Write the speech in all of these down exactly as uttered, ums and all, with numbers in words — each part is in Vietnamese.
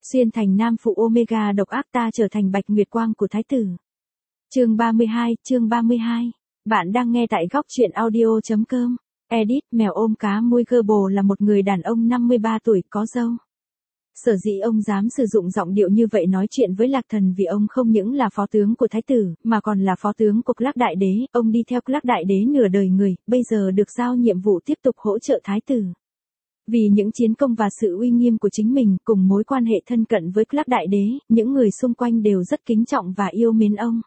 Xuyên thành nam phụ Omega độc ác ta trở thành bạch nguyệt quang của thái tử. Chương ba mươi hai, chương ba mươi hai. Bạn đang nghe tại góc truyện audio.com. Edit, mèo ôm cá mui Gerbo là một người đàn ông năm mươi ba tuổi có râu. Sở dĩ ông dám sử dụng giọng điệu như vậy nói chuyện với Lạc Thần vì ông không những là phó tướng của thái tử, mà còn là phó tướng của Clark đại đế, ông đi theo Clark đại đế nửa đời người, bây giờ được giao nhiệm vụ tiếp tục hỗ trợ thái tử. Vì những chiến công và sự uy nghiêm của chính mình cùng mối quan hệ thân cận với Clark đại đế, những người xung quanh đều rất kính trọng và yêu mến ông.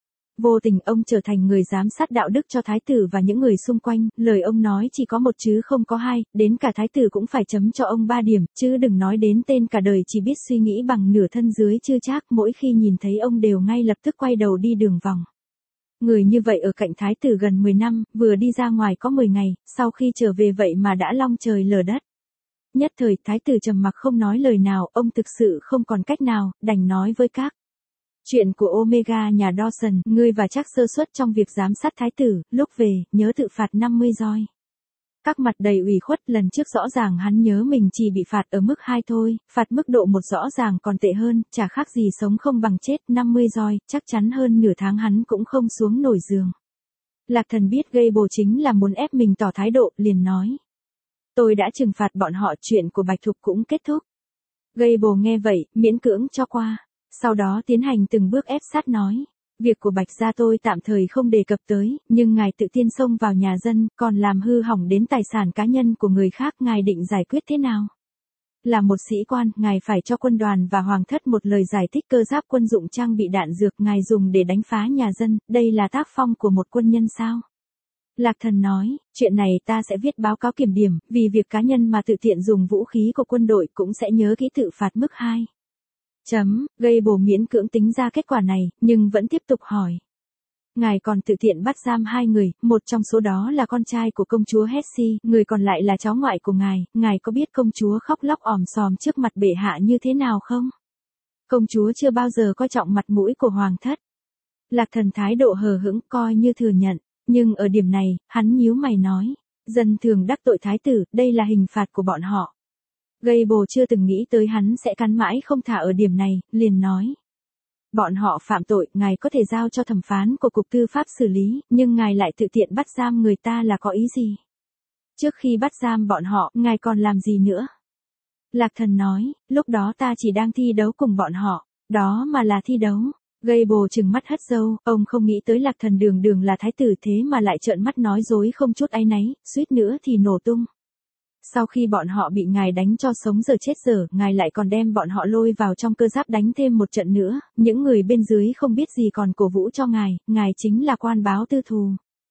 Vô tình ông trở thành người giám sát đạo đức cho thái tử và những người xung quanh, lời ông nói chỉ có một chứ không có hai, đến cả thái tử cũng phải chấm cho ông ba điểm, chứ đừng nói đến tên cả đời chỉ biết suy nghĩ bằng nửa thân dưới chưa chắc, mỗi khi nhìn thấy ông đều ngay lập tức quay đầu đi đường vòng. Người như vậy ở cạnh thái tử gần mười năm, vừa đi ra ngoài có mười ngày, sau khi trở về vậy mà đã long trời lở đất. Nhất thời thái tử trầm mặc không nói lời nào, ông thực sự không còn cách nào, đành nói với các. Chuyện của Omega nhà Dawson, ngươi và chắc sơ suất trong việc giám sát thái tử, lúc về, nhớ tự phạt năm mươi roi. Các mặt đầy ủy khuất, lần trước rõ ràng hắn nhớ mình chỉ bị phạt ở mức hai thôi, phạt mức độ một rõ ràng còn tệ hơn, chả khác gì sống không bằng chết, năm mươi roi, chắc chắn hơn nửa tháng hắn cũng không xuống nổi giường. Lạc Thần biết gây bồ chính là muốn ép mình tỏ thái độ, liền nói. Tôi đã trừng phạt bọn họ, chuyện của Bạch Thục cũng kết thúc. Gây bồ nghe vậy, miễn cưỡng cho qua. Sau đó tiến hành từng bước ép sát nói, việc của Bạch gia tôi tạm thời không đề cập tới, nhưng ngài tự tiên xông vào nhà dân, còn làm hư hỏng đến tài sản cá nhân của người khác, ngài định giải quyết thế nào? Là một sĩ quan, ngài phải cho quân đoàn và hoàng thất một lời giải thích cơ giáp quân dụng trang bị đạn dược ngài dùng để đánh phá nhà dân, đây là tác phong của một quân nhân sao? Lạc Thần nói, chuyện này ta sẽ viết báo cáo kiểm điểm, vì việc cá nhân mà tự tiện dùng vũ khí của quân đội cũng sẽ nhớ kỹ tự phạt mức hai. Chấm, gây bồ miễn cưỡng tính ra kết quả này, nhưng vẫn tiếp tục hỏi. Ngài còn tự tiện bắt giam hai người, một trong số đó là con trai của công chúa Hesse, người còn lại là cháu ngoại của ngài, ngài có biết công chúa khóc lóc òm sòm trước mặt bệ hạ như thế nào không? Công chúa chưa bao giờ coi trọng mặt mũi của hoàng thất. Lạc Thần thái độ hờ hững coi như thừa nhận, nhưng ở điểm này, hắn nhíu mày nói, dân thường đắc tội thái tử, đây là hình phạt của bọn họ. Gây bồ chưa từng nghĩ tới hắn sẽ cắn mãi không thả ở điểm này, liền nói. Bọn họ phạm tội, ngài có thể giao cho thẩm phán của cục tư pháp xử lý, nhưng ngài lại tự tiện bắt giam người ta là có ý gì? Trước khi bắt giam bọn họ, ngài còn làm gì nữa? Lạc Thần nói, lúc đó ta chỉ đang thi đấu cùng bọn họ, đó mà là thi đấu. Gây bồ trừng mắt hất râu, ông không nghĩ tới Lạc Thần đường đường là thái tử thế mà lại trợn mắt nói dối không chút áy náy, suýt nữa thì nổ tung. Sau khi bọn họ bị ngài đánh cho sống giờ chết giờ, ngài lại còn đem bọn họ lôi vào trong cơ giáp đánh thêm một trận nữa, những người bên dưới không biết gì còn cổ vũ cho ngài, ngài chính là quan báo tư thù.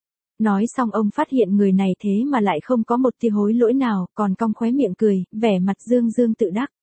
Nói xong ông phát hiện người này thế mà lại không có một tia hối lỗi nào, còn cong khóe miệng cười, vẻ mặt dương dương tự đắc.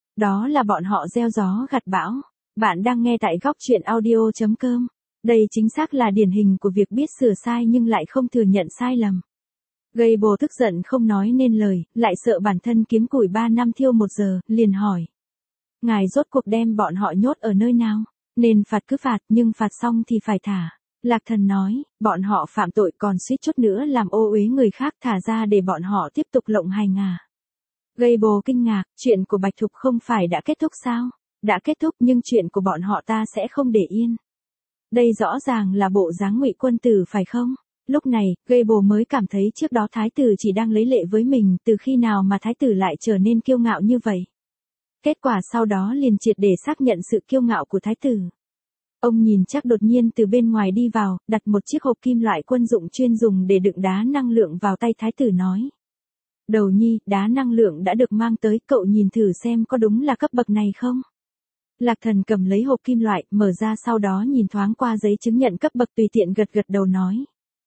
Đó là bọn họ gieo gió gặt bão. Bạn đang nghe tại góc truyện audio.com. Đây chính xác là điển hình của việc biết sửa sai nhưng lại không thừa nhận sai lầm. Gây bồ tức giận không nói nên lời, lại sợ bản thân kiếm củi ba năm thiêu một giờ, liền hỏi. Ngài rốt cuộc đem bọn họ nhốt ở nơi nào? Nên phạt cứ phạt, nhưng phạt xong thì phải thả. Lạc Thần nói, bọn họ phạm tội còn suýt chút nữa làm ô uế người khác, thả ra để bọn họ tiếp tục lộng hành à. Gây bồ kinh ngạc, chuyện của Bạch Thục không phải đã kết thúc sao? Đã kết thúc nhưng chuyện của bọn họ ta sẽ không để yên. Đây rõ ràng là bộ dáng ngụy quân tử phải không? Lúc này, gây bồ mới cảm thấy trước đó thái tử chỉ đang lấy lệ với mình, từ khi nào mà thái tử lại trở nên kiêu ngạo như vậy. Kết quả sau đó liền triệt để xác nhận sự kiêu ngạo của thái tử. Ông nhìn chắc đột nhiên từ bên ngoài đi vào, đặt một chiếc hộp kim loại quân dụng chuyên dùng để đựng đá năng lượng vào tay thái tử nói. Đầu nhi, đá năng lượng đã được mang tới, cậu nhìn thử xem có đúng là cấp bậc này không? Lạc Thần cầm lấy hộp kim loại, mở ra sau đó nhìn thoáng qua giấy chứng nhận cấp bậc tùy tiện gật gật đầu nói.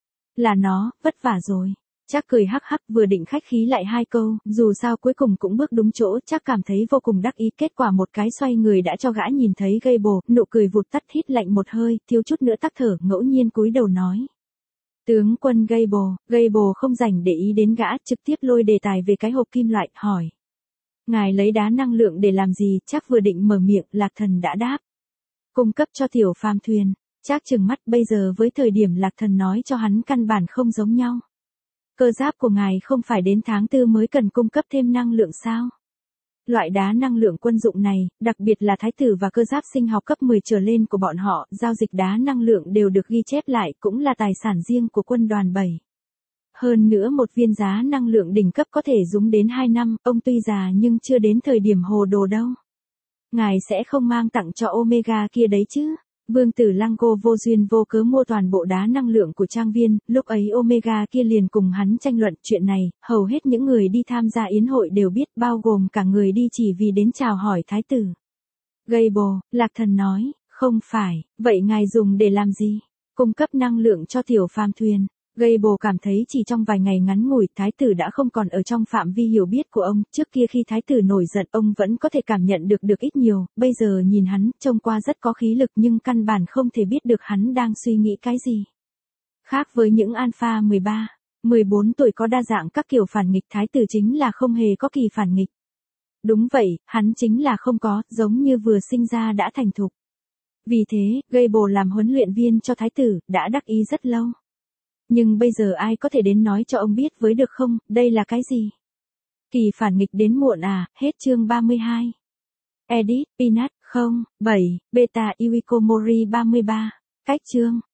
Là nó, vất vả rồi. Chắc cười hắc hắc vừa định khách khí lại hai câu, dù sao cuối cùng cũng bước đúng chỗ, chắc cảm thấy vô cùng đắc ý, kết quả một cái xoay người đã cho gã nhìn thấy gây bồ, nụ cười vụt tắt hít lạnh một hơi, thiếu chút nữa tắc thở, ngẫu nhiên cúi đầu nói. Tướng quân gây bồ, gây bồ không rảnh để ý đến gã, trực tiếp lôi đề tài về cái hộp kim loại, hỏi. Ngài lấy đá năng lượng để làm gì, chắc vừa định mở miệng, Lạc Thần đã đáp. Cung cấp cho tiểu phàm thuyền. Trác trừng mắt bây giờ với thời điểm Lạc Thần nói cho hắn căn bản không giống nhau. Cơ giáp của ngài không phải đến tháng tư mới cần cung cấp thêm năng lượng sao? Loại đá năng lượng quân dụng này, đặc biệt là thái tử và cơ giáp sinh học cấp mười trở lên của bọn họ, giao dịch đá năng lượng đều được ghi chép lại, cũng là tài sản riêng của quân đoàn bảy. Hơn nữa một viên giá năng lượng đỉnh cấp có thể dùng đến hai năm, ông tuy già nhưng chưa đến thời điểm hồ đồ đâu. Ngài sẽ không mang tặng cho Omega kia đấy chứ? Vương tử Lango vô duyên vô cớ mua toàn bộ đá năng lượng của trang viên, lúc ấy Omega kia liền cùng hắn tranh luận chuyện này, hầu hết những người đi tham gia yến hội đều biết, bao gồm cả người đi chỉ vì đến chào hỏi thái tử. Gable, Lạc Thần nói, không phải, vậy ngài dùng để làm gì? Cung cấp năng lượng cho tiểu phàm thuyền. Gable cảm thấy chỉ trong vài ngày ngắn ngủi, thái tử đã không còn ở trong phạm vi hiểu biết của ông, trước kia khi thái tử nổi giận ông vẫn có thể cảm nhận được được ít nhiều, bây giờ nhìn hắn, trông qua rất có khí lực nhưng căn bản không thể biết được hắn đang suy nghĩ cái gì. Khác với những Alpha mười ba, mười bốn tuổi có đa dạng các kiểu phản nghịch, thái tử chính là không hề có kỳ phản nghịch. Đúng vậy, hắn chính là không có, giống như vừa sinh ra đã thành thục. Vì thế, Gable làm huấn luyện viên cho thái tử, đã đắc ý rất lâu. Nhưng bây giờ ai có thể đến nói cho ông biết với được không, đây là cái gì? Kỳ phản nghịch đến muộn à, hết chương ba mươi hai. Edit, Peanut, không, bảy, Beta Iwikomori ba mươi ba. Cách chương.